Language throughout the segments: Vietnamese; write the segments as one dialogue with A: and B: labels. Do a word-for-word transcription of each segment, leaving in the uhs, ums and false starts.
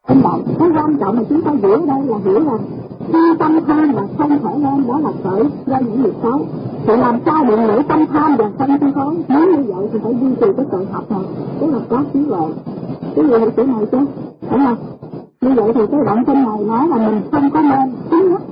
A: Tâm động. Cái quan trọng mà chúng ta hiểu ở đây là hiểu là khi tâm tham và không thể lên, đó là khởi ra những việc xấu. Thì làm sao để nổi tâm tham và sân si thối? Nếu như vậy thì phải duy trì cái tự học này, tức là có trí huệ. Cái gì chỗ này chứ, phải không? Như vậy thì cái đoạn kinh này nói là mình không có nên cứng nhắc,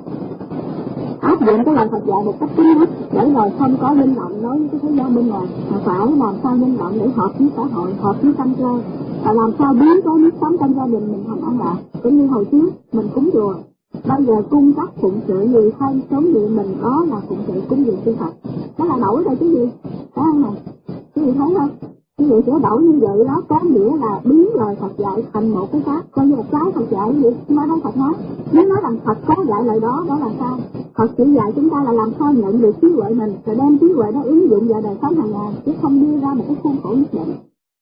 A: áp dụng cái lời Phật dạy một cách cứng nhắc để rồi không có linh động nói với cái thế giới bên ngoài, mà phải làm sao linh động để hợp với xã hội, hợp với tâm cơ, và làm sao biến cái nếp sống trong gia đình mình thành an lạc. Cũng như hồi trước mình cúng chùa, bây giờ cung cấp phụng sự gì hay sống gì mình có là phụng sự cúng dường chư Phật, đó là đổi rồi cái gì, phải không này? Cái gì thấy không? Cái gì sửa đổi như vậy đó có nghĩa là biến lời Phật dạy thành một cái khác, coi như là trái Phật dạy vậy, mà thấy Phật nói. Nếu nói rằng Phật có dạy lời đó, đó là sao? Phật chỉ dạy chúng ta là làm sao nhận được trí huệ mình, rồi đem trí huệ đó ứng dụng vào đời sống hàng ngày, chứ không đưa ra một cái khuôn khổ nhất định.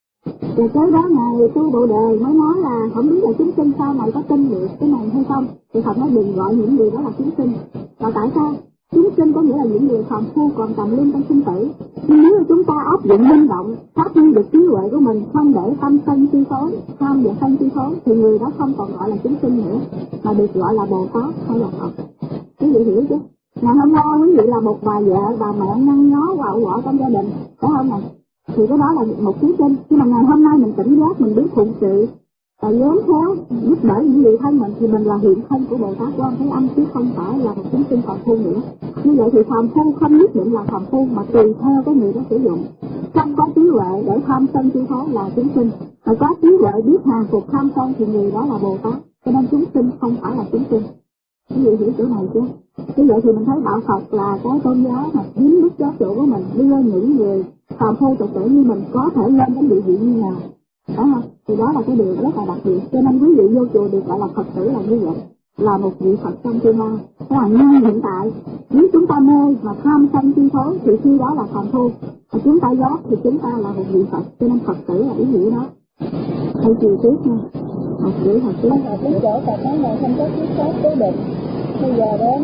A: Rồi tới đó ngày tu Bồ Đề mới nói là không biết là chúng sinh sau này có tin được cái này hay không, thì Phật nói đừng gọi những người đó là chúng sinh. Và tại sao? Chúng sinh có nghĩa là những người phàm phu còn tầm linh trong sinh tử. Nhưng nếu chúng ta áp dụng linh động, phát huy được trí huệ của mình, không để tâm sân chi phối, tham và sân chi phối, thì người đó không còn gọi là chúng sinh nữa, mà được gọi là Bồ Tát hay là Phật. Quý vị hiểu chứ? Ngày hôm nay quý vị là một bà vợ, bà mẹ nhăn nhó quạo quọ trong gia đình, phải không này? Thì cái đó là một chúng sinh. Nhưng mà ngày hôm nay mình tỉnh giác, mình biết phụng sự và nhóm khéo giúp đỡ những người thân mình, thì mình là hiện thân của Bồ Tát Quan Thế Âm, chứ không phải là một chúng sinh phàm phu nữa. Như vậy thì phàm phu không nhất định là phàm phu, mà tùy theo cái người đó sử dụng. Không có trí huệ để tham sân chi phối là chúng sinh, mà có trí huệ biết hàng phục tham sân thì người đó là Bồ Tát. Cho nên chúng sinh không phải là chúng sinh. Quý vị hiểu chỗ này chứ? Như vậy thì mình thấy đạo Phật là cái tôn giáo mà dính nước chót chỗ của mình, đưa những người phàm phu tục tử như mình có thể lên đến địa vị như nào, phải không? Thì đó là cái điều rất là đặc biệt. Cho nên quý vị vô chùa được gọi là Phật tử là như vậy, là một vị Phật trong tương lai. Thế là ngay hiện tại, nếu chúng ta mê mà tham sân chi phối thì khi đó là phàm phu, mà chúng ta giác thì chúng ta là một vị Phật. Cho nên Phật tử là ý nghĩa đó. Thầy chiều tiếp nha. Học chữ học chữ.
B: Học đến chỗ Phật nói là không có thuyết pháp cố định. Bây giờ đến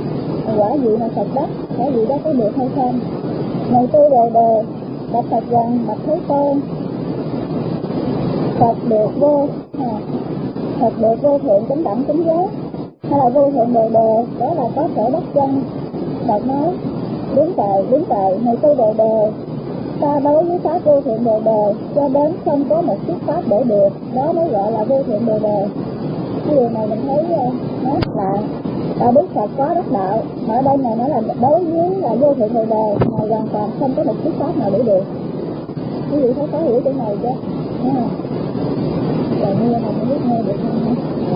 B: quả gì mà Phật đắc, quả gì đó có được hay không? Ngày tu Bồ Đề, đọc Phật rằng bạch Thế Tôn, Phật được vô, à, Phật được vô thượng chánh đẳng chánh giác, hay là vô thượng Bồ Đề, đó là có thể đắc chân. Phật nói, đúng vậy, đúng vậy, ngày tu Bồ Đề, ta đối với pháp vô thượng Bồ Đề, cho đến không có một thuyết pháp để được, đó mới gọi là vô thượng Bồ Đề. Cái điều này mình thấy nói là đạo đức Phật có đắc đạo, mà ở đây này nói là đối với là vô thượng Bồ Đề, mà hoàn toàn không có một thuyết pháp nào để được. Quý vị thấy có hiểu chỗ này chứ? Đúng không? Rồi mưa mà không biết nghe được không?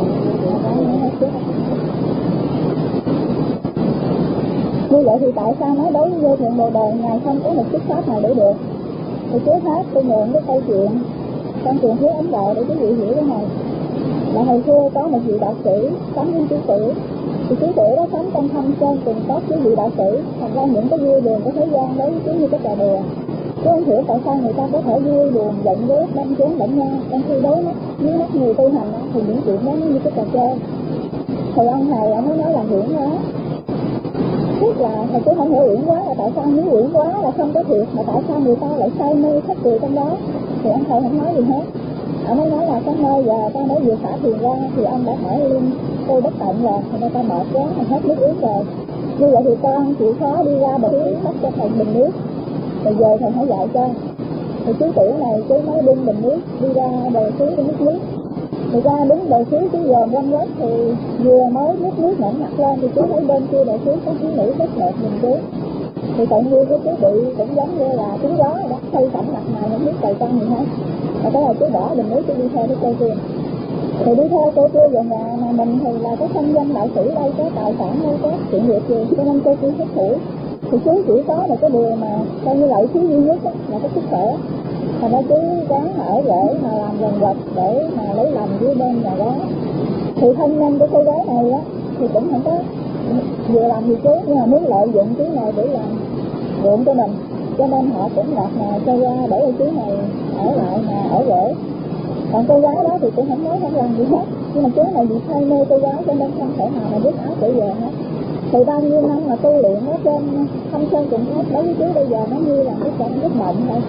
B: Như vậy thì tại sao nói đối với vô thượng Bồ Đề Ngài không có một thuyết pháp nào để được? Thì trước hết tôi mượn cái câu chuyện trong truyền thuyết Ấn Độ để quý vị hiểu cái này. Là hồi xưa có một vị đạo sĩ sống với chú tử, thì chú tử đó sống trong thâm sơn cùng tốt với vị đạo sĩ. Thật ra những cái vui buồn của thế gian đối với chú như cái trò đùa. Chứ không hiểu tại sao người ta có thể vui buồn giận dữ đâm chém lẫn nhau, trong khi đối mắt với mắt người tu hành thì những chuyện đó như cái trò chơi. Thì ông thầy ông mới nói là huyễn hóa. Tức là thầy chứ không hiểu huyễn hóa là tại sao, nếu huyễn hóa là không có thiệt mà tại sao người ta lại say mê thất cười trong đó. Thì ông thầy không nói gì hết. Ông mới nói là có nơi giờ ta mới vừa xả thiền ra thì ông đã hỏi Linh tôi bất tận rồi, thì người ta mệt quá mà hết nước uống rồi. Như vậy thì con chịu khó đi ra bờ suối bắt cho thầy bình nước, rồi về thầy hãy dạy cho. Thì chú tử này chú mới bưng bình nước đi ra bờ suối để nước nước. Thì ra đứng bờ suối chú dòm quanh quất thì vừa mới nước nước ngẩng mặt lên thì chú thấy bên kia bờ suối có thiếu nữ rất đẹp nhìn chú. Thì tự nhiên cái chú bị cũng giống như là trúng gió đó, xây sẵn mặt mày không biết trời con gì hết. Và cái là chú bỏ bình nước chú đi theo cái cô kia. Thì đi theo cô kia về nhà mà mình thì là có thân danh đạo sĩ đây, có tài sản hay có chuyện việc gì, cho nên cô kia thích thủ. Thì chú chỉ có một cái điều mà coi như lợi khí duy nhất đó, là cái sức khỏe. Thành ra chú ráng ở rễ mà làm gần vật để mà lấy lòng với bên nhà đó. Thì thân nhân của cô gái này á thì cũng không có vừa làm gì chú, nhưng mà muốn lợi dụng chú này để làm ruộng cho mình, cho nên họ cũng ngọt ngào cho ra để cho chú này ở lại mà ở rễ. Còn cô gái đó thì cũng không nói không làm gì hết, nhưng mà chú này bị say mê cô gái cho nên không thể nào mà biết áo để về hết. Thì bao nhiêu năm mà tu luyện ở trên thâm sơn cùng tháp đối với chú bây giờ nó như là cái trận giấc mộng thôi.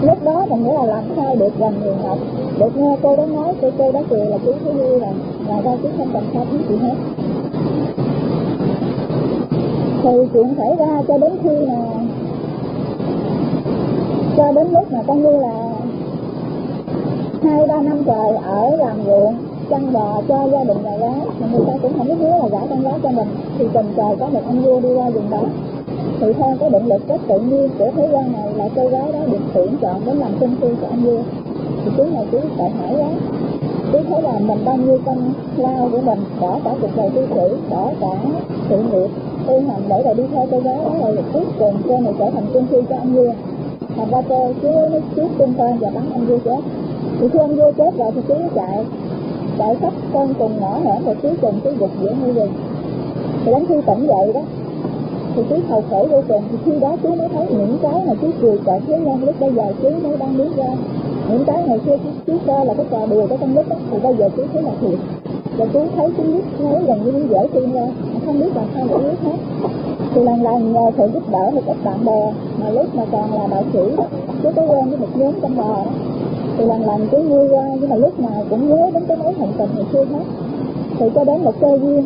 B: Lúc đó mình nghĩa là làm sao được gần người học, được nghe cô đó nói, cô cô đó cười là chú thấy vui rồi, ngoài ra chú không cần sao biết gì hết. Thì chuyện xảy ra cho đến khi mà cho đến lúc mà coi như là hai ba năm trời ở làm ruộng chăn bò cho gia đình nhà gái, mà người ta cũng không biết hứa là gả con gái cho mình, thì tình trời có một ông vua đi qua vùng đó. Thì theo cái định lực rất tự nhiên của thế gian này là cô gái đó được tuyển chọn đến làm kinh phi của ông vua. Thì chú này chú sợ hãi quá, chú thấy là mình bao nhiêu công lao của mình, bỏ cả cuộc đời tu sĩ, bỏ cả sự nghiệp tu hành để rồi đi theo cô gái đó, rồi cuối cùng cô này trở thành kinh phi cho ông vua. Thành ra cô chú mới trước tung tên và bắn ông vua chết. Thì khi ông vua chết rồi thì chú chạy chạy khắp con cùng ngõ hẻm, rồi cuối cùng chú gục giữa ngôi rừng. Thì đến khi tỉnh dậy đó thì chú sầu khổ vô cùng. Thì khi đó chú mới thấy những cái mà chú cười cợt với nhau lúc bây giờ chú mới đang biết ra. Những cái ngày xưa chú, chú coi là cái trò đùa của con nít đó, thì bây giờ chú thấy là thiệt. Và chú thấy chú biết nói gần như những dễ tin ra, không biết làm sao để biết hết. Thì lần lần nhờ sự giúp đỡ của các bạn bè, mà lúc mà còn là đạo sĩ đó, chú có quen với một nhóm trong bò đó. Thì lần lần chú vui ra, nhưng mà lúc nào cũng nhớ đến cái mối hành tình ngày xưa hết. Thì cho đến một cơ duyên,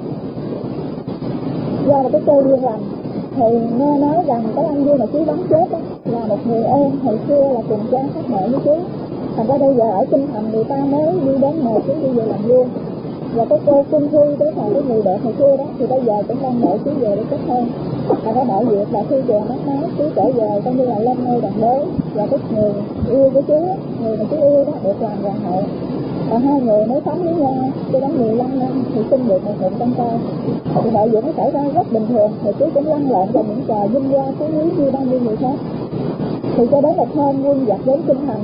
B: do một cái cơ duyên lành, thì nghe nói rằng cái anh vua mà chú bắn chết đó, là một người em hồi xưa là cùng cha khác mẹ với chú. Thành ra bây giờ ở Kinh Thành người ta mới đi đến mời chú đi về làm vua. Và cái cô Phương Thi đó là cái người đẹp hồi xưa đó, thì bây giờ cũng đang đợi chú về để kết hôn. Và cái đại việc là khi chàng mắt nói chú trở về coi như là lên ngôi đàn đế, và cái người yêu của chú, người mà chú yêu đó được làm hoàng hậu. Và hai người mới sống với nhau cho đến mười lăm năm thì sinh được một bụng con trai. Thì mọi việc nó xảy ra rất bình thường, thì chú cũng lăn lộn vào những trò vinh hoa phú quý như bao nhiêu người khác. Thì cho đến một hôm quân giặc đến Kinh Thành,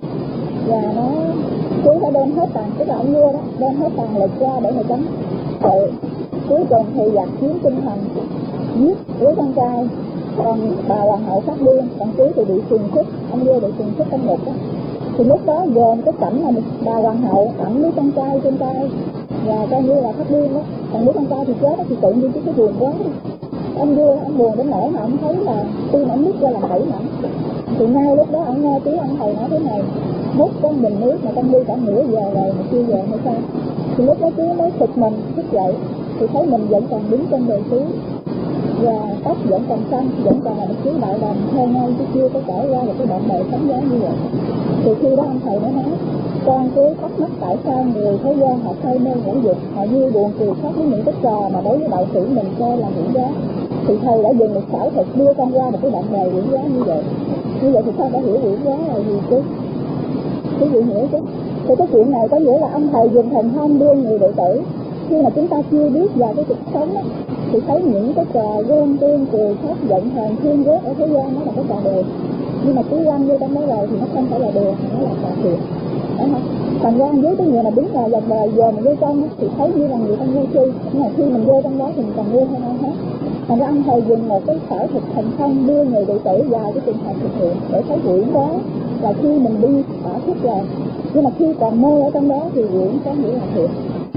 B: và nó chú đã đem hết tàn, tức là ông vua đó đem hết tàn lực ra để mà chống tội. Cuối cùng thì giặc chiếm Kinh Thành, giết đứa con trai, còn bà hoàng hậu phát điên, còn chú thì bị xiềng xích, ông vua bị xiềng xích trong ngục đó. Thì lúc đó gồm cái cảnh là bà hoàng hậu ẵm đứa con trai trên tay và coi như là phát điên đó, còn đứa con trai thì chết đó, thì tự nhiên cái buồn quá. Ông vua ông buồn đến nỗi mà ông thấy là tim ông nứt ra làm bảy mảnh. Thì ngay lúc đó ông nghe tiếng ông thầy nói thế này: múc con bình nước mà con đi cả nửa giờ rồi mà chưa về hay sao? Thì lúc đó chú mới sụt mình thức dậy, thì thấy mình vẫn còn đứng trên đời chú, và tóc vẫn còn xanh, vẫn còn là một chú đại đồng theo ngay chứ chưa có trải qua được cái đoạn đời sống giá như vậy. Thì khi đó ông thầy mới nói: con cứ thắc mắc tại sao người thế gian họ say mê ngũ dục, họ như buồn cười khóc với những cái trò mà đối với đạo sĩ mình coi là hữu giá. Thì thầy đã dùng một xảo thuật đưa con ra một cái đoạn đời hữu giá như vậy. Như vậy thì sao đã hiểu hữu giá là gì chứ? Quý vị hiểu chứ? Thì cái chuyện này có nghĩa là ông thầy dùng thần thông đưa người đệ tử. Khi mà chúng ta chưa biết vào cái cuộc sống đó, thì thấy những cái trò ghen tuông cười khóc giận hờn thương ghét ở thế gian nó là cái trò đùa, nhưng mà cứ lăn vô trong đó rồi thì nó không phải là đùa, nó là trò thiệt, đúng không? Thành ra với cái người mà đứng ngoài dòng đời giờ mà vô trong thì thấy như là người ta ngu si, nhưng mà khi mình vô trong đó thì mình còn ngu hơn ai hết. Thành ra ông thầy dùng một cái sở thực thành thông đưa người đệ tử vào cái trường hợp thực hiện để thấy quyển đó là khi mình đi ở thức rồi, nhưng mà khi còn mê ở trong đó thì quyển có nghĩa là thiệt.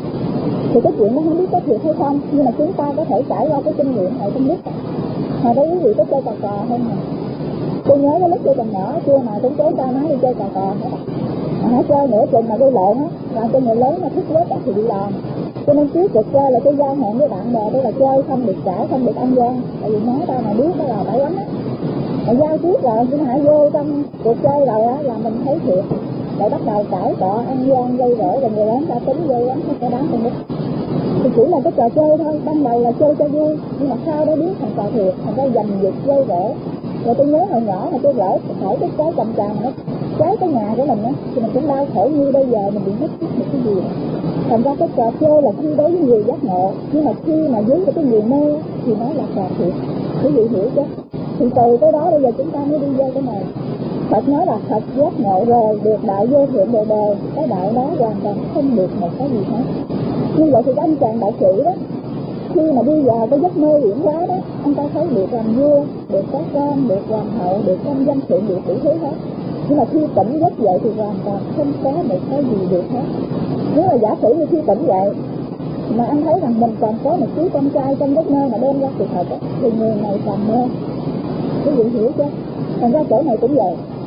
B: Thì cái chuyện nó không biết có thiệt hay không, nhưng mà chúng ta có thể trải qua cái kinh nghiệm này không biết. Hồi đó quý vị có chơi cò cò không nè? Tôi nhớ cái lúc tôi còn nhỏ chưa mà cũng tối ta nói đi chơi cò cò nữa. Mà hãy chơi nửa chừng mà gây lộn á, làm cho người lớn mà thức quá thì bị làm. Cho nên trước cuộc chơi là cái giao hẹn với bạn bè, đây là chơi không được cãi, không được ăn gian. Tại vì nói tao mà biết đó là bậy lắm á. Mà giao trước rồi, nhưng hãy vô trong cuộc chơi rồi á là mình thấy thiệt. Lại bắt đầu cãi cọ, ăn gian, gây rỡ, rồi người lớn ta tính gây lắm, không có đáng con nít. Thì chỉ là cái trò chơi thôi, ban đầu là chơi cho vui, nhưng mà sau đó biến thành trò thiệt, thành ra giành giật gây rỡ. Rồi tôi nhớ hồi nhỏ mà tôi lỡ khỏi cái trái cầm tràm nó trái cái nhà của mình á, thì mình cũng đau khổ như bây giờ mình bị mất chút một cái gì. Thành ra cái trò chơi là khi đối với người giác ngộ, nhưng mà khi mà dưới cái người mê thì nó là trò thiệt. Quý vị hiểu chứ? Thì từ cái đó bây giờ chúng ta mới đi vô cái này. Phật nói là thật giác ngộ rồi, được đạo vô thượng bồ đề, cái đạo đó hoàn toàn không được một cái gì hết. Như vậy thì cái anh chàng đạo sĩ đó, khi mà đi vào cái giấc mơ hiểm quá đó, anh ta thấy được làm vua, được có con, được hoàng hậu, được công danh sự nghiệp đủ thứ hết. Nhưng mà khi tỉnh giấc dậy thì hoàn toàn không có một cái gì được hết. Nếu là giả sử như khi tỉnh dậy mà anh thấy rằng mình còn có một đứa con trai trong giấc mơ mà đem ra sự thật đó, thì người này còn mơ. Quý vị hiểu chứ? Thành ra chỗ này cũng vậy.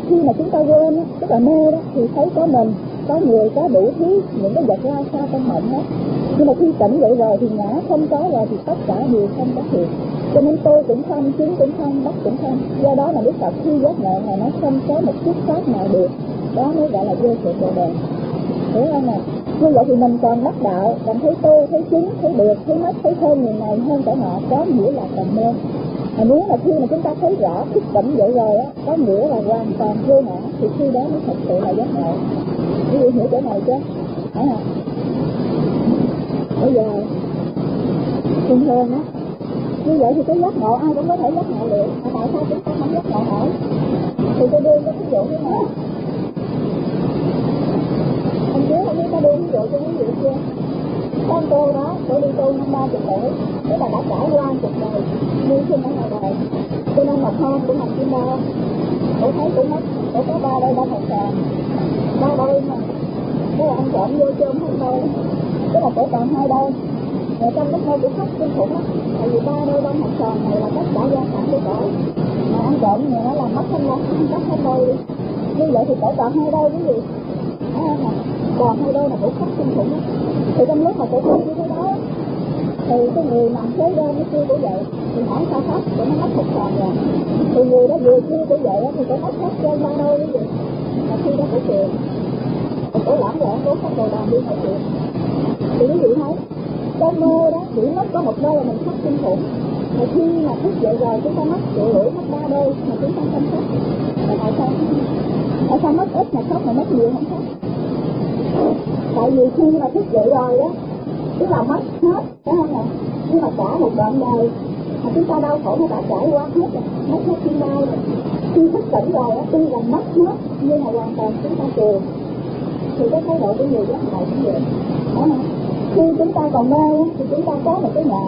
B: khi mà chúng ta quên á, tức là mê đó, thì thấy có mình, có người, có đủ thứ những cái vật lao xa trong mộng hết. Nhưng mà khi tỉnh dậy rồi thì ngã không có rồi thì tất cả đều không có thiệt. Cho nên tôi cũng không, chứng cũng không, bất cũng không. Do đó mà Đức Phật khi giác ngộ này nó không có một chút pháp nào được. Đó mới gọi là vô thượng bồ đề. Hiểu không nào? Như vậy thì mình còn đắc đạo, còn thấy tôi, thấy chứng, thấy được, thấy mắt, thấy thơm người này hơn cả họ, có nghĩa là còn mê. Mà nếu mà khi mà chúng ta thấy rõ thức tỉnh vậy rồi á, có nghĩa là hoàn toàn vô ngã, thì khi đó mới thật sự là giác ngộ. Quý vị hiểu chỗ này chứ? Hả hả? Bây giờ thường thường á, như vậy thì cái giác ngộ ai cũng có thể giác ngộ được. Mà tại sao chúng ta không giác ngộ nổi? Thì tôi đưa cái ví dụ như này. Anh trước không biết có đưa ví dụ cho quý vị chưa? Con cô đó, cô đi tu năm ba chục tuổi, tức là đã trải qua cuộc đời như sinh ở ngoài đời. Cho nên một hôm cũng làm chim bao, cô thấy cũng mất, cô có ba đôi ba một sàn, ba đôi mà. Thế là anh chọn vô chôm hai đôi, tức là cô còn hai đôi. Rồi trong lúc thôi cũng khóc kinh khủng lắm, tại vì ba đôi bông hạt sòn này là tất cả gia sản của cổ. Mà ăn trộm người nó làm mất thanh đôi, mất thanh đôi đi. Như vậy thì cổ còn hai đôi cái gì? Thấy không nào? Còn hai đôi là cổ khóc kinh khủng lắm. Thì trong lúc mà cổ khóc như thế đó, thì cái người nằm kế bên nó kêu cổ dậy, thì hỏi sao khóc, cổ nó mất một sòn rồi. Thì người đó vừa kêu cổ dậy thì cổ mất hết trên ba đôi cái gì? Mà khi đó cổ cười, cổ lãng lẽ cổ khóc đồ đàn đi mọi chuyện. Thì quý vị thấy, cái mơ đó chỉ mất có một đôi là mình khóc kinh khủng. Mà khi mà thức dậy rồi chúng ta mất triệu lưỡi, mất ba đôi mà chúng ta không khóc. Mà tại sao? Tại sao mất ít mà khóc mà mất nhiều không khóc? Tại vì khi mà thức dậy rồi đó, tức là mất hết, phải không ạ? Nhưng mà cả một đoạn đời mà chúng ta đau khổ nó đã trải qua hết rồi, mất hết thiên đau rồi. Khi thức tỉnh rồi đó, tuy là mất hết nhưng mà hoàn toàn chúng ta cười. Thì cái thái độ của người giác ngộ cũng vậy, phải không? Khi chúng ta còn mê thì chúng ta có một cái ngã,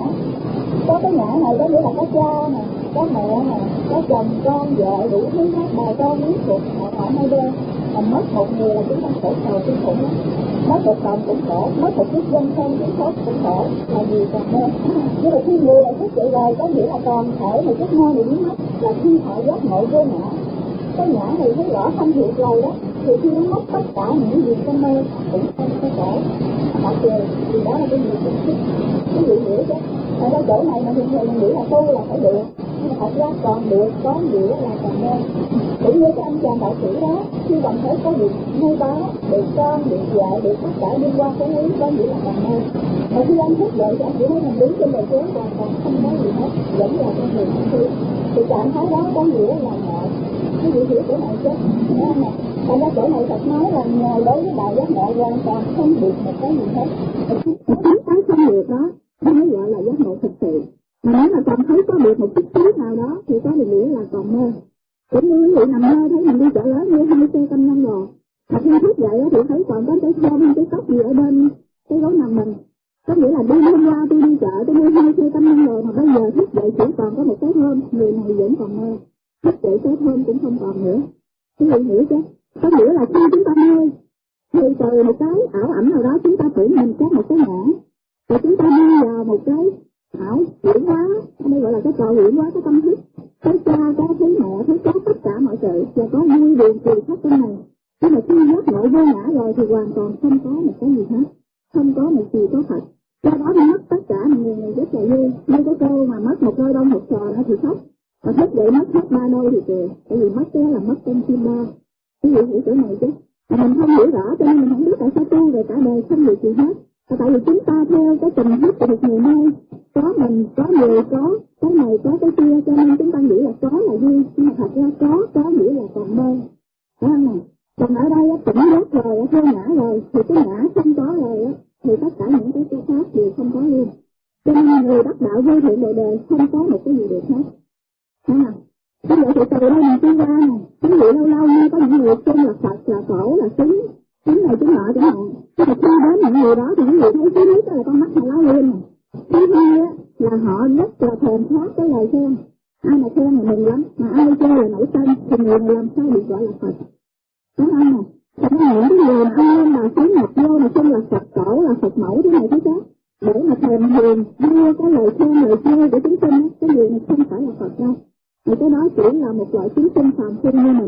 B: có cái ngã này có nghĩa là có cha nè, có mẹ nè, có chồng con vợ đủ thứ hết, bà con lý thuộc họ họ hai bên. Mà mất một người là chúng ta khổ sầu kinh khủng lắm, mất một chồng cũng khổ, mất một chiếc dân thân cũng khổ cũng khổ, là gì còn mê. Nhưng mà khi người lại thức dậy rồi có nghĩa là còn thể một chút mê này biến mất, là khi họ giác ngộ vô ngã. Cái ngã này thấy rõ không hiện rồi đó, thì khi nó mất tất cả những gì trong mê cũng không có khổ. Họ cười, thì đó là cái gì cũng thích. Cái gì hiểu chứ? Ở đây chỗ này mà thường thường mình nghĩ là tu là phải được, nhưng mà thật ra còn được, có nghĩa là còn mê. Cũng như cái anh chàng đạo sĩ đó, khi bạn thấy có việc nuôi báo, được con, được vợ, được tất cả liên quan tới lý, có nghĩa là còn mê. Mà khi anh thức dậy thì anh chỉ thấy mình đứng trên bờ chốn hoàn toàn không có gì hết, vẫn là con người không thương. Thì trạng thái đó có nghĩa là ngộ. Cái gì hiểu chỗ này chứ? Đúng không ạ? Thành ra chỗ này Phật nói là ngồi đối với đạo giác ngộ hoàn toàn không được một cái gì hết. Chính cái không được đó, nó mới gọi là giác ngộ thực sự. Mà nếu mà còn thấy có được một chút xíu nào đó thì có thì nghĩa là còn mơ. Cũng như quý vị nằm mơ thấy mình đi chợ lớn mua hai xe canh nhân rồi. Mà khi thức dậy thì thấy còn có cái thơm, cái cốc gì ở bên cái gối nằm mình. Có nghĩa là đi hôm qua tôi đi chợ tôi mua hai xe canh nhân rồi mà bây giờ thức dậy chỉ còn có một cái thơm, người này vẫn còn mơ. Thức dậy cái thơm cũng không còn nữa. Quý vị hiểu chứ? Có nghĩa là khi chúng ta mơ thì từ một cái ảo ảnh nào đó chúng ta tưởng mình có một cái ngã. Rồi chúng ta đi vào một cái ảo huyễn hóa, đây gọi là cái trò huyễn hóa cái tâm thức. Thấy cha, có thấy mẹ, thấy có tất cả mọi sự và có vui buồn cười khắp trong này. Nhưng mà khi giác ngộ vô ngã rồi thì hoàn toàn không có một cái gì hết, không có một gì có thật. Do đó thì mất tất cả người người rất là vui. Như cái cô mà mất một đôi đông một trò nữa thì khóc, và thức dậy mất hết ba đôi thì cười, tại vì mất cái là mất con chim bao. Quý vị hiểu chỗ này chứ? Mà mình không hiểu rõ cho nên mình không biết tại sao tu về cả đời không được gì hết. Và tại vì chúng ta theo cái tình huyết của một người nay, có mình, có người, có cái này, có cái kia, cho nên chúng ta nghĩ là có là vui, nhưng mà thật ra có, có nghĩa là còn mơ. Phải không nào? Còn ở đây tỉnh giác rồi, theo ngã rồi, thì cái ngã không có rồi, thì tất cả những cái khác đều không có luôn. Cho nên người đắc đạo vô thượng bồ đề không có một cái gì được hết. Thấy không? Bây giờ thì từ đây mình đi ra nè, ví dụ lâu lâu như có những người xưng là Phật, là Tổ, là Xứng, Xứng này chính nọ chẳng hạn. Nhưng mà khi đến những người đó thì những người thấy thứ nhất là con mắt họ láo lên nè. Thứ hai á, là họ rất là thèm khát cái lời khen. Ai mà khen là mừng lắm, mà ai khen là nổi sân, thì người này làm sao được gọi là Phật. Đúng không nè? Thành ra những cái người mà ăn lên mà xứng nhập vô mà xưng là Phật Tổ, là Phật Mẫu thế này thế khác, để mà thèm hiền đưa cái lời khen lời chê của chúng sinh, cái người này không phải là Phật đâu. Thì cái đó chỉ là một loại chúng sinh phàm phu như mình.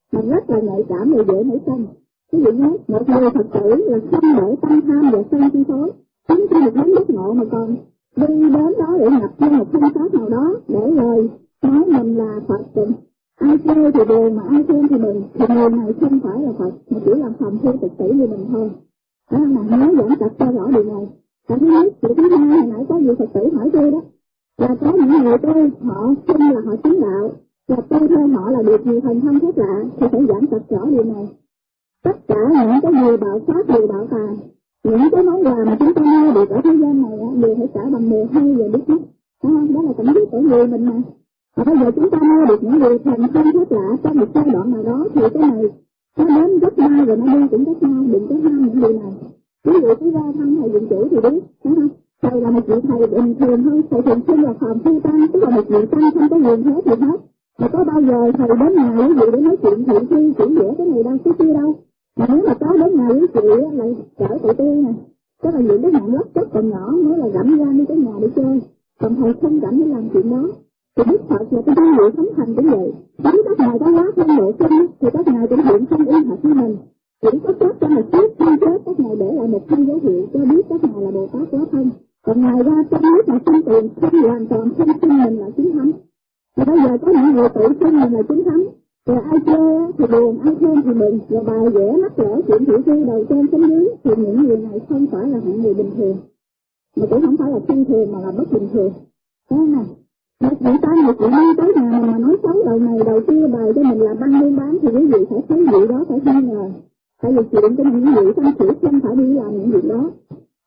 A: mà rất là nhạy cảm và dễ nảy sinh. Ví dụ nhé, một người Phật tử là không để tâm tham và sân chi phối, chính khi một đến bất ngộ mà còn đi đến đó để nhập vô một thân pháp nào đó để lời nói mình là Phật tịnh. Ai chơi thì buồn mà ai khen thì mừng, thì người này không phải là Phật, mà chỉ là phàm phu tục tử như mình thôi. Đó là nhớ giảng tập cho rõ điều này. Cái thứ nhất, điều thứ hai, hồi nãy có nhiều Phật tử hỏi tôi đó, là có những người tôi họ xưng là họ chứng đạo, và tôi theo họ là được nhiều thần thông khác lạ, thì phải giảng tập rõ điều này. Tất cả những cái gì bạo pháp, điều bạo tà, những cái món quà mà chúng ta mua được ở thế gian này đều phải trả bằng mười hai giờ biết nhất. Đó không? Đó là cảm giác của người mình mà. Và bây giờ chúng ta mua được những điều thần thông khác lạ trong một giai đoạn nào đó thì cái này nó đến gấp mai rồi nó đi cũng gấp mai, đừng có ham những điều này. Ví dụ cái ra thăm thầy viện chủ thì biết, đúng không? Thầy là một vị thầy bình thường hơn, thầy thường xuyên là phàm phu tăng, tức là một vị tăng không có quyền thế gì hết. Mà có bao giờ thầy đến nhà quý vị để nói chuyện thiện thi, chỉ vẽ cái này đâu, cái kia đâu. Mà nếu mà có đến nhà quý vị lại chở tụi tôi nè, tức là những cái nạn lóc chất còn nhỏ mới là rảnh ra đi cái nhà để chơi, còn thầy không rảnh để làm chuyện đó. Thì Đức Phật là cái dấu hiệu sống thành cũng vậy. Nếu các ngài có quá thân độ sinh thì các ngài cũng hiện không y hệt như mình. Chỉ có chết trong một phút khi chết các ngài để lại một thân dấu hiệu cho biết các ngài là Bồ Tát quá thân. Còn ngoài ra trong lúc mà sinh tiền không hoàn toàn không sinh mình là chính thánh. Và bây giờ có những người tự sinh mình là chính thánh. Rồi ai chê thì buồn, ai khen thì mừng, rồi bài vẽ mắc lỡ chuyện thị phi đầu trên xuống dưới thì những người này không phải là hạng người bình thường. Mà cũng không phải là thông thường mà là bất bình thường. Đó nè. Một vị ta một vị đi tới nhà mình mà nói xấu đầu này đầu kia bài cho mình là băng buôn bán thì quý vị phải thấy vị đó phải nghi ngờ. Tại vì chuyện của những vị tâm sĩ không phải đi làm những việc đó.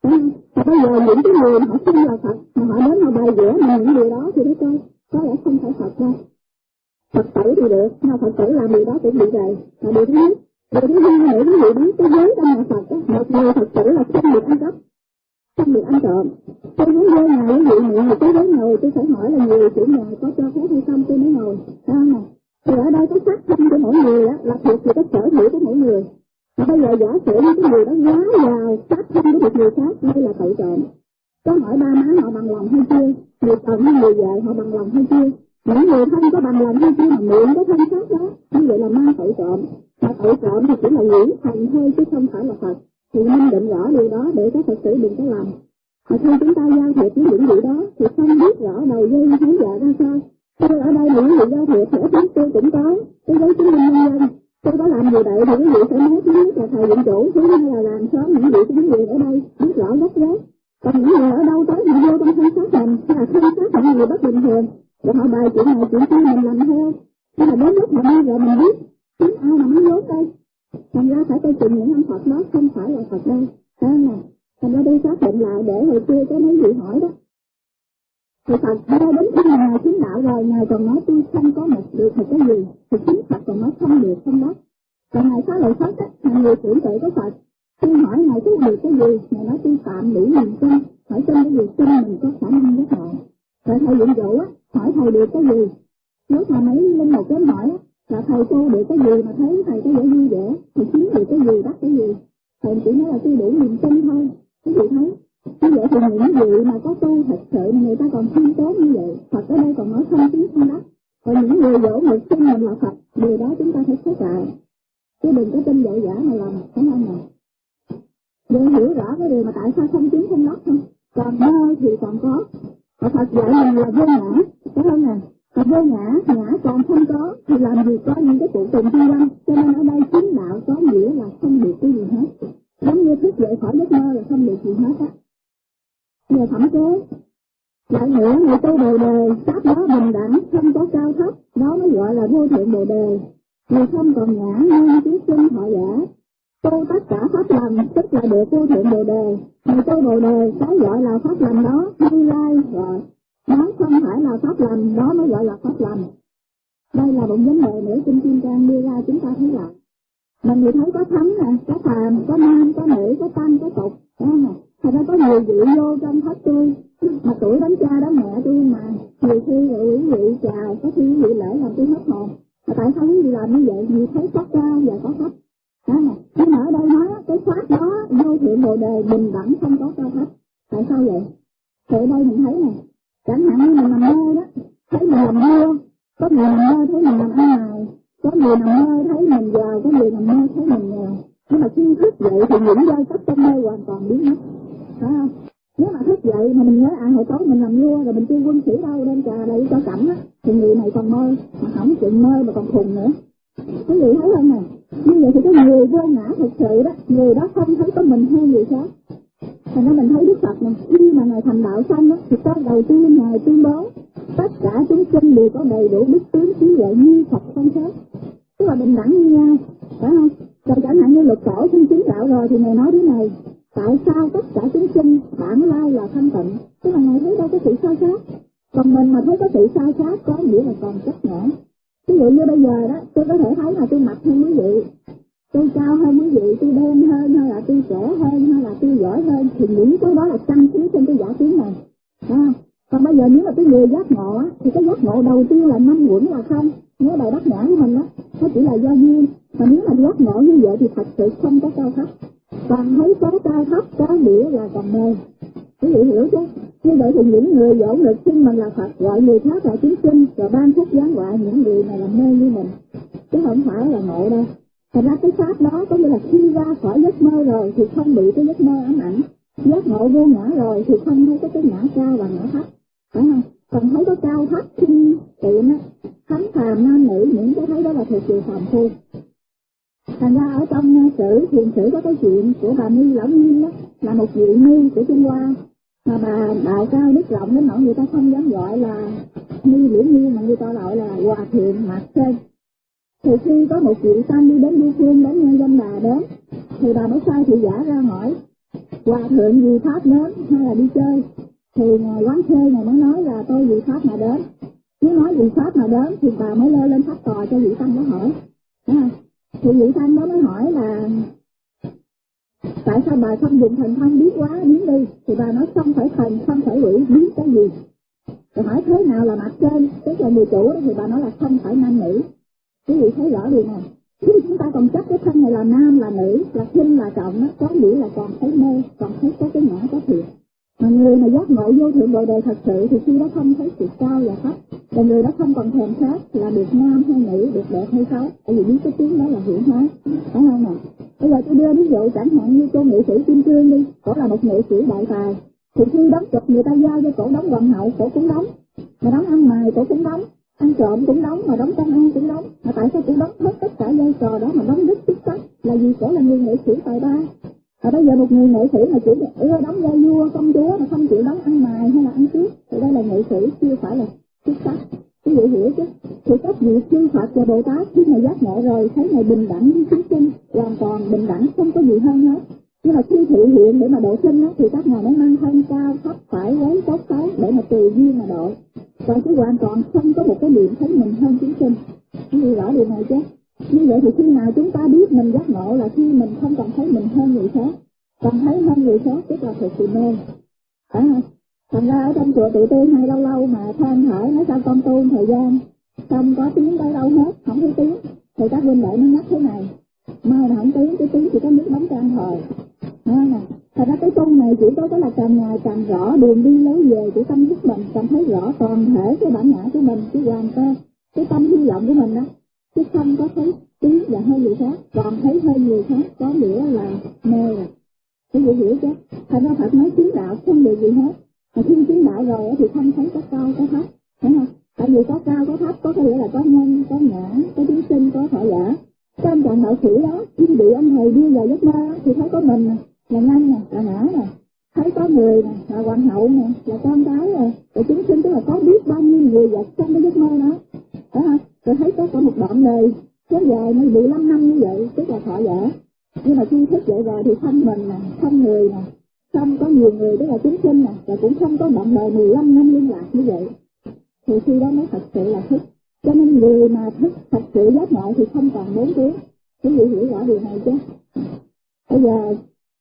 A: Và bây giờ những cái người họ không là Phật mà họ đến họ bài vẽ mà những điều đó thì nó coi có lẽ không phải Phật đâu. Phật tử thì được, mà Phật tử làm điều đó cũng bị vậy. Là điều thứ nhất. Điều thứ hai để quý vị biết cái giới trong nhà Phật đó, một người Phật tử là không được ăn cắp, không được ăn trộm. Tôi muốn vô nhà quý vị mượn một cái ghế ngồi, tôi phải hỏi là người chủ nhà có cho phép hay không tôi mới ngồi. Thấy không nè? Thì ở đây cái xác thân của mỗi người á là thuộc về cái sở hữu của mỗi người. Mà bây giờ giả sử như cái người đó quá vào xác thân của một người khác, đây là tội trộm. Có hỏi ba má họ bằng lòng hay chưa? Người chồng hay người vợ họ bằng lòng hay chưa? Những người thân có bằng lòng hay chưa mà mượn cái thân xác đó, như vậy là ma tội trộm. Mà tội trộm thì chỉ là nguyễn thần thôi chứ không phải là Phật. Thì minh định rõ điều đó để các Phật tử đừng có làm. Mà khi chúng ta giao thiệp với những vị đó thì không biết rõ đầu dây hướng dạ ra sao. Tôi ở đây những vị giao thiệp thì ít tôi cũng có cái giấy chứng minh nhân dân. Tôi có làm gì vậy thì quý vị phải nói thứ nhất là thầy viện chủ, thứ hai là làm sớm những vị chính quyền ở đây biết rõ gốc gác. Còn những người ở đâu tới họ vô trong thân xác mình hay là thân xác những người bất bình thường. Rồi họ bài chuyện này chuyện kia mình làm theo. Nhưng mà đến lúc họ đi rồi mình biết chính ai mà mới dốt đây. Thành ra phải coi chừng những ông Phật đó không phải là Phật đâu. Đó nè. Thành ra đi xác định lại để hồi xưa có mấy vị hỏi đó. Thì Phật đưa đến khi Ngài chứng đạo rồi, Ngài còn nói tôi không có một được một cái gì. Thì chính Phật còn nói không được không đó. Còn Ngài xá lợi Phất á, là người tưởng tượng của Phật. Tôi hỏi Ngài có được cái gì? Ngài nói tôi phạm đủ mình tin. Hỏi tin cái gì tin mình có khả năng giác ngộ. Rồi thầy viện chủ á, hỏi thầy được cái gì? Lúc mà mấy linh mục đến hỏi á, là thầy cô được cái gì mà thấy thầy có vẻ vui vẻ, thì chính được cái gì đắc cái gì. Thầy chỉ nói là tôi đủ niềm tin thôi. Quý vị thấy, như vậy thì những vị mà có tu thật sự người ta còn không tốt như vậy. Phật ở đây còn nói không tiếng không đắc. Còn những người dỗ ngược xin mình là Phật, điều đó chúng ta phải xét lại. Chứ đừng có tin dỗ giả mà làm, không ăn nào. Để hiểu rõ cái điều mà tại sao không tiếng không đắc không. Còn mơ thì còn có. Và Phật dạy mình là vô ngã, phải không nè? Còn vô ngã, ngã còn không có, thì làm gì có những cái phụ tùng chi lâm. Cho nên ở đây chính đạo có nghĩa là không được cái gì hết. Giống như thức dậy khỏi giấc mơ là không được gì hết á. Giờ thẩm kế, lại nữa người tu bồ đề, pháp đó bình đẳng, không có cao thấp, đó mới gọi là vô thượng bồ đề. Người không còn ngã, nguyên chúng sinh họ giả. Tu tất cả pháp lành, tức là được vô thượng bồ đề. Người tu bồ đề, cái gọi là pháp lành đó, Như Lai gọi. Nó không phải là pháp lành, đó mới gọi là pháp lành. Đây là một vấn đề nữa Kinh Kim Cang đưa ra chúng ta thấy lại. Mình thì thấy có thánh nè, có phàm, có nam, có nữ, có tăng, có tục. Đó nè, thật ra có nhiều vị vô trong hết tôi. Mà tuổi đánh cha đánh mẹ tôi mà. Nhiều khi rồi quý vị chào, có khi quý vị lễ làm tôi hết hồn. Mà tại sao quý vị làm như vậy? Vì thấy có cao và có thấp. Đó nè, nhưng mà ở đây nói cái pháp đó vô thượng bồ đề bình đẳng không có cao thấp. Tại sao vậy? Thì ở đây mình thấy nè, chẳng hạn như mình nằm mơ đó, thấy mình làm mơ, có người nằm mơ thấy mình làm ăn mày, Có người nằm mơ thấy mình giàu, có người nằm mơ thấy mình nghèo. Nhưng mà khi thức dậy thì những giai cấp trong mơ hoàn toàn biến mất, phải không? Nếu mà thức dậy mà mình nhớ à hồi tối mình làm vua rồi mình kêu quân sĩ đâu đem trà đầy cho cẩm á, thì người này còn mơ, mà không chừng mơ mà còn khùng nữa. Quý vị thấy không nè? Như vậy thì cái người vô ngã thực sự đó, người đó không thấy có mình hơn người khác. Thành ra mình thấy Đức Phật này, khi mà Ngài thành đạo xong đó, thì câu đầu tiên Ngài tuyên bố tất cả chúng sinh đều có đầy đủ đức tướng trí huệ như Phật không khác, tức là bình đẳng như nhau, phải không? Rồi chẳng hạn như luật tổ xin chứng đạo rồi thì Ngài nói thế này: tại sao tất cả chúng sinh bản lai là thanh tịnh, tức là Ngài thấy đâu có sự sai khác, còn mình mà thấy có sự sai khác có nghĩa là còn chấp nhãn. Ví dụ như bây giờ đó, tôi có thể thấy là tôi mập hơn quý vị, tôi cao hơn quý vị, tôi đen hơn, hay là tôi trẻ hơn, hay là tôi giỏi hơn, thì những cái đó là căn cứ trên cái giả tướng này, phải không? Còn bây giờ nếu mà cái người giác ngộ á, thì cái giác ngộ đầu tiên là năm quẩn là không, nếu bài đắc nhã của mình á, nó chỉ là do duyên. Mà nếu mà giác ngộ như vậy thì thật sự không có cao thấp, còn thấy có cao thấp có nghĩa là còn mê. Quý vị hiểu chứ? Như vậy thì những người dỗ lực xưng mình là Phật, gọi người khác là chúng sinh, rồi ban phúc giáng họa những người này là mê như mình, chứ không phải là ngộ đâu. Thành ra cái pháp đó có nghĩa là khi ra khỏi giấc mơ rồi thì không bị cái giấc mơ ám ảnh, giác ngộ vô ngã rồi thì không thấy có cái ngã cao và ngã thấp, phải không? Còn thấy có cao thấp khi tiện á, thánh phàm nam nữ, những cái thấy đó là thuộc về phàm phu. Thành ra ở trong sử thiền sử có cái chuyện của bà Ni Lão Nhiên đó, là một vị ni của Trung Hoa, mà bà đạo cao đức rộng đến nỗi người ta không dám gọi là Ni Liễu Nhiên mà người ta gọi là Hòa Thượng Mạc Sơn. Thì khi có một vị tăng đi đến du phương đến nhân danh bà đến, thì bà mới sai thị giả ra hỏi Hòa Thượng vì pháp đến hay là đi chơi. Thì ngài quán khê ngài mới nói là tôi vì pháp mà đến. Nếu nói vì pháp mà đến thì bà mới leo lên pháp tòa cho vị tăng đó hỏi. À, thì vị tăng đó mới hỏi là tại sao bà không dùng thần thông biến hóa biến đi. Thì bà nói không phải thần, không phải quỷ, biến cái gì. Rồi hỏi thế nào là mặt trên, tức là người chủ đó, thì bà nói là không phải nam nữ. Quý vị thấy rõ điều này. Khi chúng ta còn chấp cái thân này là nam là nữ, là khinh là trọng, có nghĩa là còn thấy mê, còn thấy có cái ngã có thiệt. Mà người mà giác ngộ vô thượng bồ đề thật sự thì khi đó không thấy sự cao và thấp, và người đó không còn thèm khác là được nam hay nữ, được đẹp hay xấu, tại vì biết cái tiếng đó là hiển hóa, phải không nào? Bây giờ tôi đưa ví dụ chẳng hạn như cô nghệ sĩ Kim Cương đi, cổ là một nghệ sĩ đại tài, thì khi đóng kịch người ta giao cho cổ đóng hoàng hậu, cổ cũng đóng, mà đóng ăn mày cổ cũng đóng, ăn trộm cũng đóng, mà đóng công an cũng đóng. Mà tại sao cổ đóng hết tất cả vai trò đó mà đóng đích tích sắc, là vì cổ là người nghệ sĩ tài ba. Và bây giờ một người nghệ sĩ mà chỉ ưa đóng vai vua công chúa mà không chịu đóng ăn mài hay là ăn cướp thì đây là nghệ sĩ chưa phải là xuất sắc. Quý vị hiểu chứ? Thì các vị chư Phật và Bồ Tát khi Ngài giác ngộ rồi thấy Ngài bình đẳng với chúng sinh, hoàn toàn bình đẳng, không có gì hơn hết. Nhưng mà khi thị hiện để mà độ sinh á, thì các ngài mới mang thân cao thấp phải quấy tốt xấu để mà tùy duyên mà độ. Còn chứ hoàn toàn không có một cái điểm thấy mình hơn chúng sinh. Quý vị rõ điều này chứ? Như vậy thì khi nào chúng ta biết mình giác ngộ là khi mình không còn thấy mình hơn người khác, còn thấy hơn người khác tức là thuộc sự mê, phải không? Thành ra ở trong chùa tự tiên hay lâu lâu mà than thở nói sao con tu thời gian không có tiếng tới đâu hết, không thấy tiếng, thì các huynh đệ nó nhắc thế này: mai là không tiếng, cái tiếng chỉ có nước đóng trang thời, thấy không nè? Thành ra cái tu này chỉ có cái là càng ngày càng rõ đường đi lối về của tâm thức mình, càng thấy rõ toàn thể cái bản ngã của mình, cái hoàn cơ, cái tâm hy vọng của mình đó, chứ không có thấy tiếng và hơn người khác, còn thấy hơn người khác có nghĩa là mê rồi. Quý vị hiểu chứ? Thành ra Phật nói chứng đạo không được gì hết. Mà khi chứng đạo rồi thì không thấy có cao có thấp, thấy không? Tại vì có cao có thấp có nghĩa là có nhân, có ngã, có chúng sinh, có thọ giả. Trong trạng đạo sĩ đó, khi bị ông thầy đưa vào giấc mơ thì thấy có mình là nhân nè, là ngã nè, thấy có người nè, là hoàng hậu nè, là con cái nè, rồi chúng sinh tức là có biết bao nhiêu người vật trong cái giấc mơ đó, phải không? Rồi thấy có cả một đoạn đời kéo dài mười lăm năm như vậy, tức là thọ giả. Nhưng mà khi thức dậy rồi thì không mình nè, không người nè, không có nhiều người tức là chúng sinh nè, và cũng không có đoạn đời mười lăm năm liên lạc như vậy. Thì khi đó mới thật sự là thức. Cho nên người mà thức thật sự giác ngộ thì không còn bốn tiếng. Quý vị hiểu rõ điều này chứ? Bây giờ,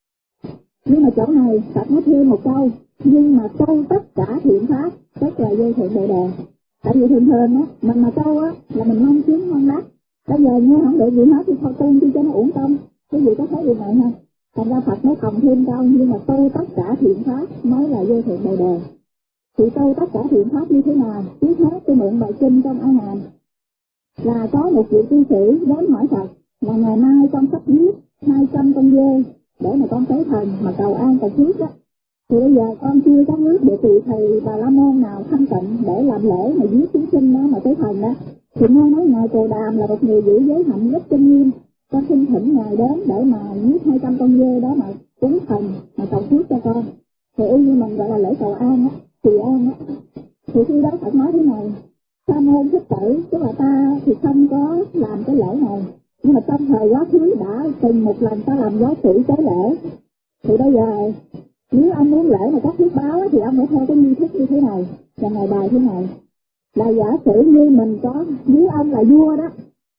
A: nhưng mà chỗ này Phật nói thêm một câu: nhưng mà câu tất cả thiện pháp, tức là vô thượng bồ đề. Tại vì thường thường á, mình mà câu á là mình mong chứng mong đắc. Bây giờ nghe không được gì hết thì thôi tu chi cho nó uổng công. Quý vị có thấy điều này không? Thành ra Phật mới cộng thêm câu: nhưng mà tu tất cả thiện pháp mới là vô thượng bồ đề. Thì tu tất cả thiện pháp như thế nào? Trước hết tôi mượn bài kinh trong A Hàm. là có một vị cư sĩ đến hỏi Phật là ngày mai con sắp giết hai trăm con dê để mà con tới thần mà cầu an cầu phước đó. Thì bây giờ con chưa có nước để tùy thầy Bà La Môn nào thanh tịnh để làm lễ mà giết chúng sinh đó mà tới thần đó. Thì nghe nói ngài Cồ Đàm là một người giữ giới hạnh rất chân nghiêm, con xin thỉnh ngài đến để mà giết hai trăm con dê đó mà cúng thần mà cầu phước cho con. Thì y như mình gọi là lễ cầu an á, tùy an á. Thì khi đó Phật nói thế này: Sa môn Thích Tử, tức là ta thì không có làm cái lễ này, nhưng mà trong thời quá khứ đã từng một lần ta làm giáo sĩ cái lễ. Thì bây giờ nếu ông muốn lễ mà có phước báo thì ông phải theo cái nghi thức như thế này và ngài bài thế này: là giả sử như mình có nếu ông là vua đó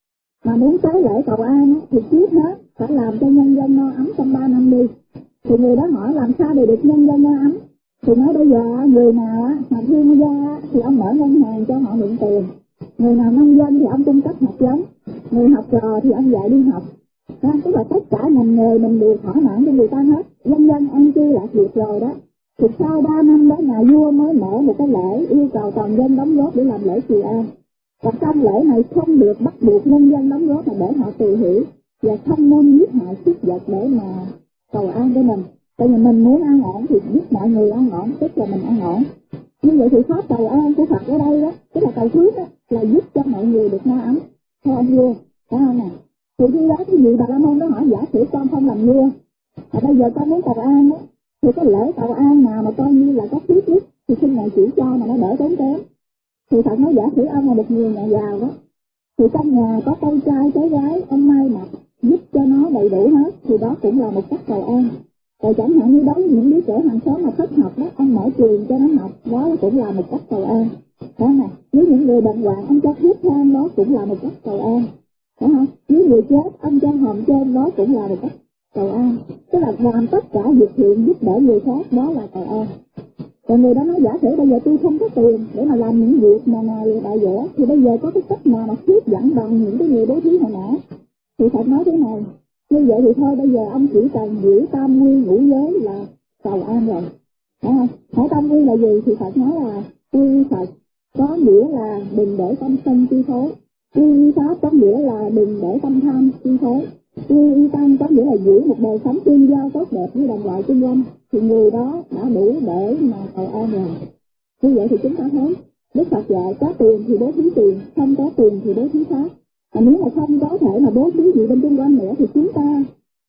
A: mà muốn tới lễ cầu an thì trước hết phải làm cho nhân dân no ấm trong ba năm đi. Thì người đó hỏi làm sao để được nhân dân no ấm? Thì nói bây giờ người nào mà thương gia thì ông mở ngân hàng cho họ mượn tiền, người nào nông dân thì ông cung cấp hạt giống, người học trò thì ông dạy đi học. Đó, tức là tất cả ngành nghề mình đều thỏa mãn cho người ta hết, dân dân ăn cư lạc việc rồi đó. Thì sau ba năm đó nhà vua mới mở một cái lễ yêu cầu toàn dân đóng góp để làm lễ kỳ an. Và trong lễ này không được bắt buộc nhân dân đóng góp mà để họ tự hiểu, và không nên giết hại súc vật để mà cầu an cho mình. Tại vì mình muốn an ổn thì giúp mọi người an ổn, tức là mình an ổn. Như vậy thì pháp cầu an của Phật ở đây đó, tức là cầu phước đó, là giúp cho mọi người được no ấm. Theo ông vua, phải không nè? Thì khi đó cái vị Bà La Môn đó hỏi giả sử con không làm vua, và bây giờ con muốn cầu an đó, thì cái lễ cầu an nào mà coi như là có phước nhất thì xin ngài chỉ cho mà nó đỡ tốn kém. Thì Phật nói giả sử ông là một người nhà giàu đó, thì trong nhà có con trai cháu gái, ông may mặc giúp cho nó đầy đủ hết, thì đó cũng là một cách cầu an. Rồi chẳng hạn như đối với những đứa trẻ hàng xóm mà thất học đó, ông mở trường cho nó học, đó cũng là một cách cầu an. Đó nè, với những người bệnh hoạn ông cho thuốc thang, đó cũng là một cách cầu an. Phải không? Với người chết ông cho hòm trên, đó cũng là một cách cầu an. Tức là làm tất cả việc thiện giúp đỡ người khác, đó là cầu an. Còn người đó nói giả sử bây giờ tôi không có tiền để mà làm những việc mà ngài đại dỗ, thì bây giờ có cái cách nào mà thuyết dẫn bằng những cái người bố thí hồi nãy. Thì Phật nói thế này: như vậy thì thôi bây giờ ông chỉ cần giữ tam quy ngũ giới là cầu an rồi. Phải không? Hỏi tam quy là gì thì Phật nói là quy Phật có nghĩa là đừng để tâm sân chi phối, quy pháp có nghĩa là đừng để tâm tham chi phối, quy y tăng có nghĩa là giữ một đời sống tương giao tốt đẹp với đồng loại chung quanh. Thì người đó đã đủ để mà cầu an rồi. Như vậy thì chúng ta thấy Đức Phật dạy có tiền thì bố thí tiền, không có tiền thì bố thí pháp. Mà nếu mà không có thể mà bố thí gì bên xung quanh nữa thì chúng ta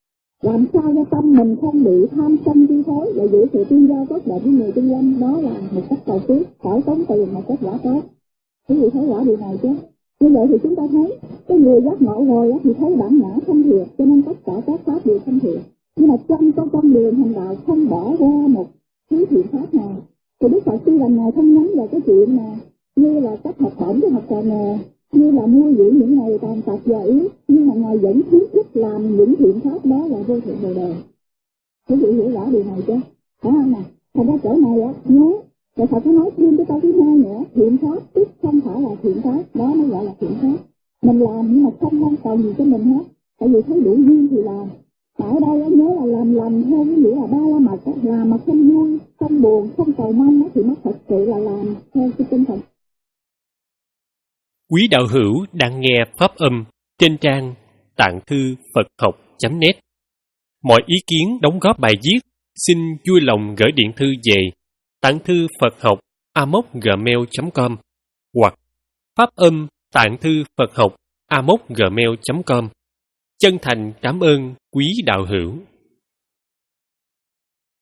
A: làm sao cho tâm mình không bị tham sân chi phối và giữ sự tương giao tốt đẹp với người xung quanh, đó là một cách cầu phước, khỏi tốn tiền mà kết quả tốt. Quý vị thấy rõ điều này chứ? Như vậy thì chúng ta thấy cái người giác ngộ rồi thì thấy bản ngã không thiệt, cho nên tất cả các pháp đều không thiệt. Nhưng mà trong con con đường hành đạo không bỏ ra một thứ thiện pháp nào. Thì Đức Phật tuy rằng ngài không nhắm vào cái chuyện mà như là cách học bổng cho học trò nghề, như là nuôi dưỡng những ngày tàn tật già yếu, nhưng mà ngài vẫn khuyến khích làm những thiện pháp, đó là vô thượng bồ đề. Quý vị hiểu rõ điều này chứ? Phải không nè? Thành ra chỗ này á, nhớ rồi Phật có nói thêm cái câu thứ hai nữa: thiện pháp tức không phải là thiện pháp, đó mới gọi là thiện pháp. Mình làm nhưng mà không mong cầu gì cho mình hết, tại vì thấy đủ duyên thì làm. Mà ở đây á, nhớ là làm lành theo cái nghĩa là ba la mật, làm mà không vui, không buồn, không cầu mong thì nó thật sự là làm theo cái tinh thần.
C: Quý đạo hữu đang nghe pháp âm trên trang tạng thư Phật học chấm net. Mọi ý kiến đóng góp bài viết xin vui lòng gửi điện thư về tạng thư Phật học a m o c gmail chấm com hoặc pháp âm tạng thư Phật học a m o c gmail chấm com. Chân thành cảm ơn quý đạo hữu.